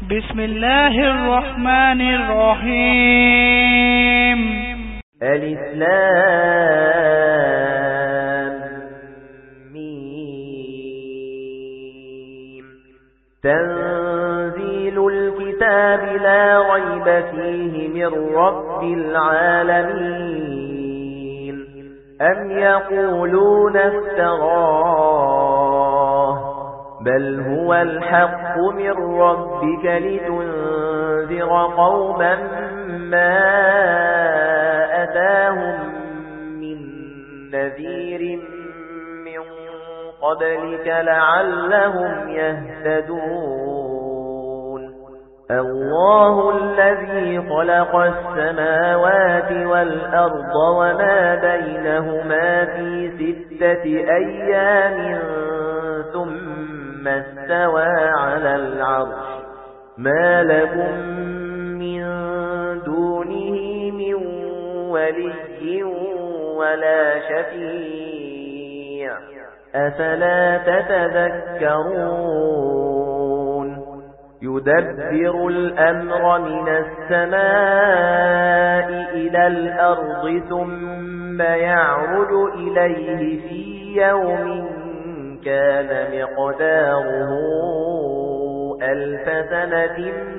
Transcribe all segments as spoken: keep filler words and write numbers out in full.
بسم الله الرحمن الرحيم. ألف لام ميم. تنزيل الكتاب لا ريب فيه من رب العالمين. أم يقولون افتراه بل هو الحق من ربك لتنذر قوما ما أتاهم من نذير من قبلك لعلهم يهتدون. الله الذي خلق السماوات والأرض وما بينهما في ستة أيام ثم استوى على العرش. ما لكم من دونه من ولي ولا شفيع أفلا تتذكرون. يدبر الأمر من السماء إلى الأرض ثم يعرج إليه في يوم كان مقداره ألف سنة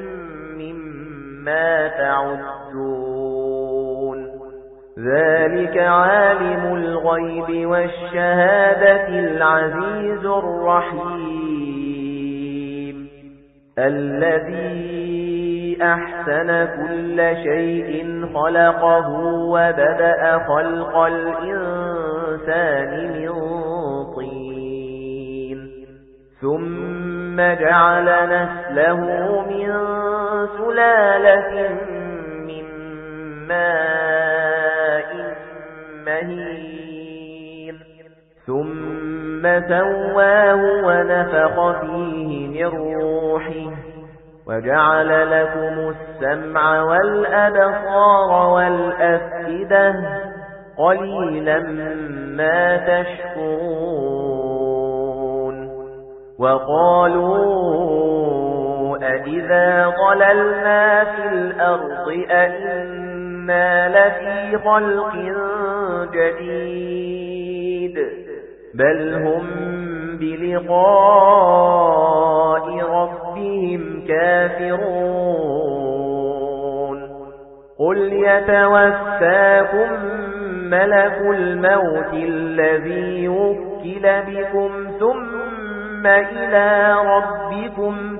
مما تعدون. ذلك عالم الغيب والشهادة العزيز الرحيم الذي أحسن كل شيء خلقه وبدأ خلق الإنسان من طين ثم جعل نسله من سلالة من ماء مهين ثم سواه ونفخ فيه من روحه وجعل لكم السمع والأبصار والأفئدة قليلا ما تشكرون. وقالوا أئذا ضللنا في الأرض أئنا لفي خلق جديد بل هم بلقاء ربهم كافرون. قل يتوفاكم ملك الموت الذي وكل بكم ثم إلى ربكم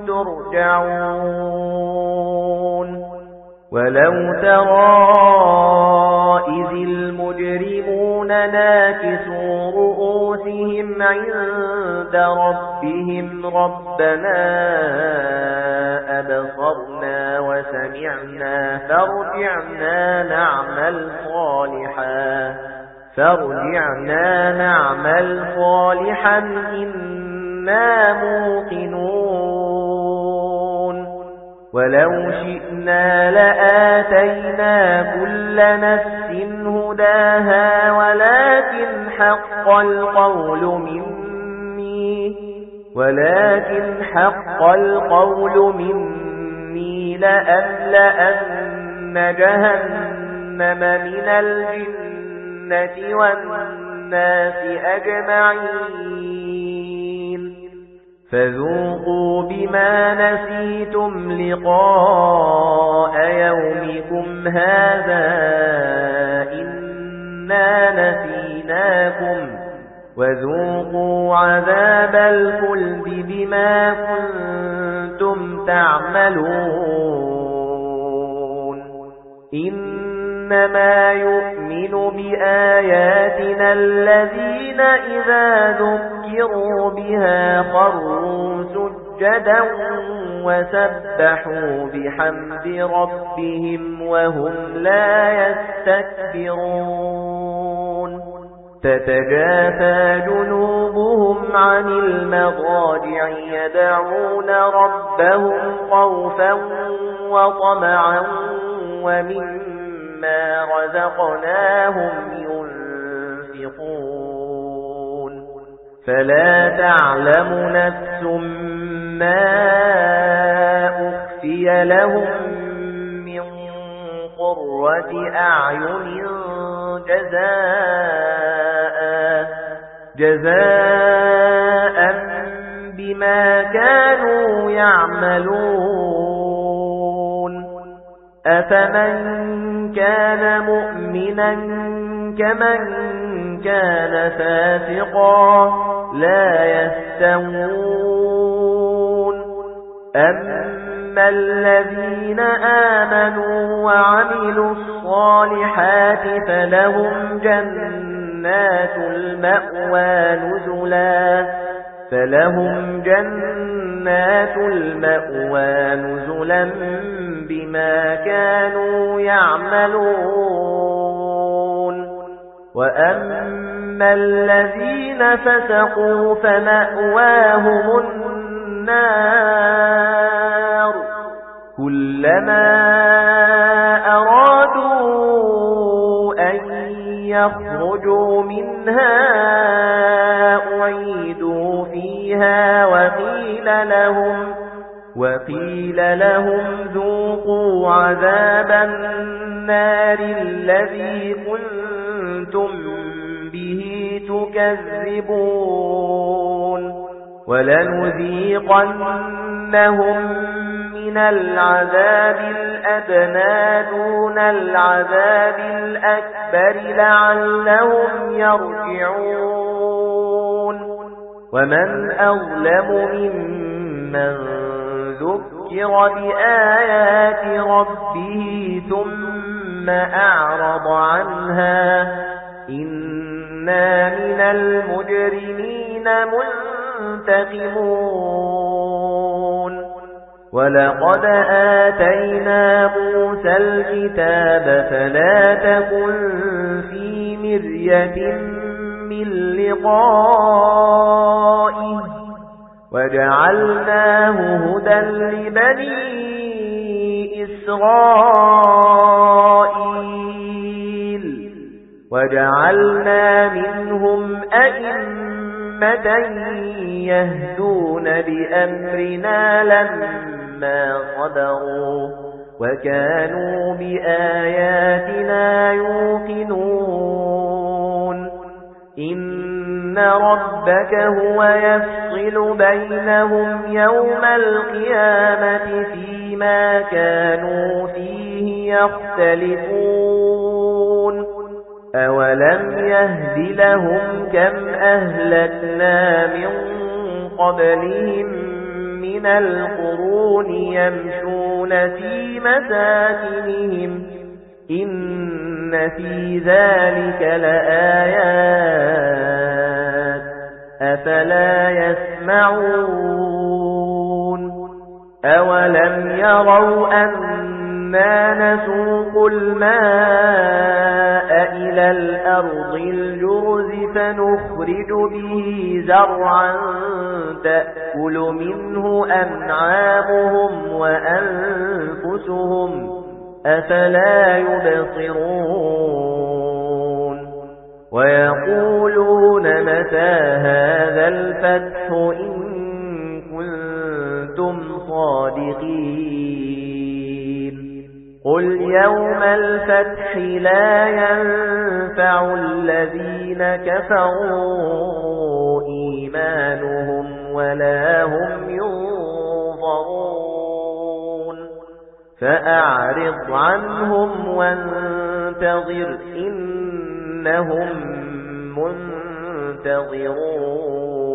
ترجعون. ولو ترى إذ المجرمون ناكسوا رؤوسهم عند ربهم ربنا أبصرنا وسمعنا فارجعنا نعمل صالحا فارجعنا نعمل صالحا إنا موقنون. ولو شئنا لآتينا كل نفس هداها ولكن حق القول مني ولكن حق القول مني لأملأن جهنم من الجنة والناس أجمعين. فذوقوا بما نسيتم لقاء يومكم هذا إنا نسيناكم وذوقوا عذاب الخلد بما كنتم تعملون. إنما يؤمن بآياتنا الذين إذا ذكروا بها خروا سجدا وسبحوا بحمد ربهم وهم لا يستكبرون. تتجافى جنوبهم عن المضاجع يدعون ربهم خوفا وطمعا ومما رزقناهم ينفقون. فلا تعلم نفس ما أخفي تُخْفِيَ لَهُم مِّن قُرَّةِ أَعْيُنٍ جَزَاءً جَزَاءً بِمَا كَانُوا يَعْمَلُونَ أَفَمَن كَانَ مُؤْمِنًا كَمَن كَانَ فَاسِقًا لَّا يَسْتَوُونَ أَمَّا الَّذِينَ آمَنُوا وَعَمِلُوا الصَّالِحَاتِ فَلَهُمْ جَنَّاتُ الْمَأْوَى نُزُلًا فَلَهُمْ جَنَّاتُ الْمَأْوَى نُزُلًا بِمَا كَانُوا يَعْمَلُونَ وَأَمَّا الَّذِينَ فَسَقُوا فَمَأْوَاهُمُ النَّارُ كُلَّمَا أَرَادُوا أَن يَخْرُجُوا مِنْهَا أُعِيدُوا فِيهَا وَقِيلَ لَهُمْ وَقِيلَ لَهُمْ ذُوقُوا عَذَابَ النَّارِ الَّذِي كُنتُم بِهِ تُكَذِّبُونَ وَلَنُذِيقَنَّهُم مِّنَ الْعَذَابِ الْأَدْنَىٰ دُونَ الْعَذَابِ الْأَكْبَرِ لَعَلَّهُمْ يَرْجِعُونَ وَمَنْ أَظْلَمُ مِمَّن ذُكِّرَ بِآيَاتِ رَبِّهِ ثُمَّ أَعْرَضَ عَنْهَا إِنَّا مِنَ الْمُجْرِمِينَ مُنْتَقِمُونَ وَلَقَدْ آتَيْنَا مُوسَى الْكِتَابَ فَلَا تَكُنْ فِي مِرْيَةٍ مِّن لِقَائِهِ وَجَعَلْنَاهُ هُدًى لِبَنِي إِسْرَائِيلَ وَجَعَلْنَا مِنْهُمْ أَئِمَّةً يَهْدُونَ بِأَمْرِنَا لَمَّا صَبَرُوا وَكَانُوا بِآيَاتِنَا يُوقِنُونَ إِنَّ رَبَّكَ هُوَ يَفْصِلُ بَيْنَهُمْ يَوْمَ الْقِيَامَةِ فِيمَا كَانُوا فِيهِ يَخْتَلِفُونَ أَوَلَمْ يَهْدِ لَهُمْ كَمْ أَهْلَكْنَا مِنْ قَبْلِهِمْ مِنَ الْقُرُونِ يَمْشُونَ فِي مَسَاكِنِهِمْ إِنَّ فِي ذَلِكَ لَآيَاتٍ أَفَلَا يَسْمَعُونَ أَوَلَمْ يَرَوْا أَنَّا نَسُوقُ الْمَاءَ إِلَى الْأَرْضِ الْجُرُزِ فَنُخْرِجُ بِهِ زَرْعًا تَأْكُلُ مِنْهُ أَنْعَامُهُمْ وَأَنفُسُهُمْ أَفَلَا يُبْصِرُونَ وَيَقُولُونَ مَتَى هَذَا الْفَتْحُ إِن كُنتُمْ صَادِقِينَ قُلْ يَوْمَ الْفَتْحِ لَا يَنفَعُ الَّذِينَ كَفَرُوا إِيمَانُهُمْ وَلَا هُمْ يُنظَرُونَ فَأَعْرِضْ عَنْهُمْ وَانتَظِرْ إِنَّهُمْ مُنتَظِرُونَ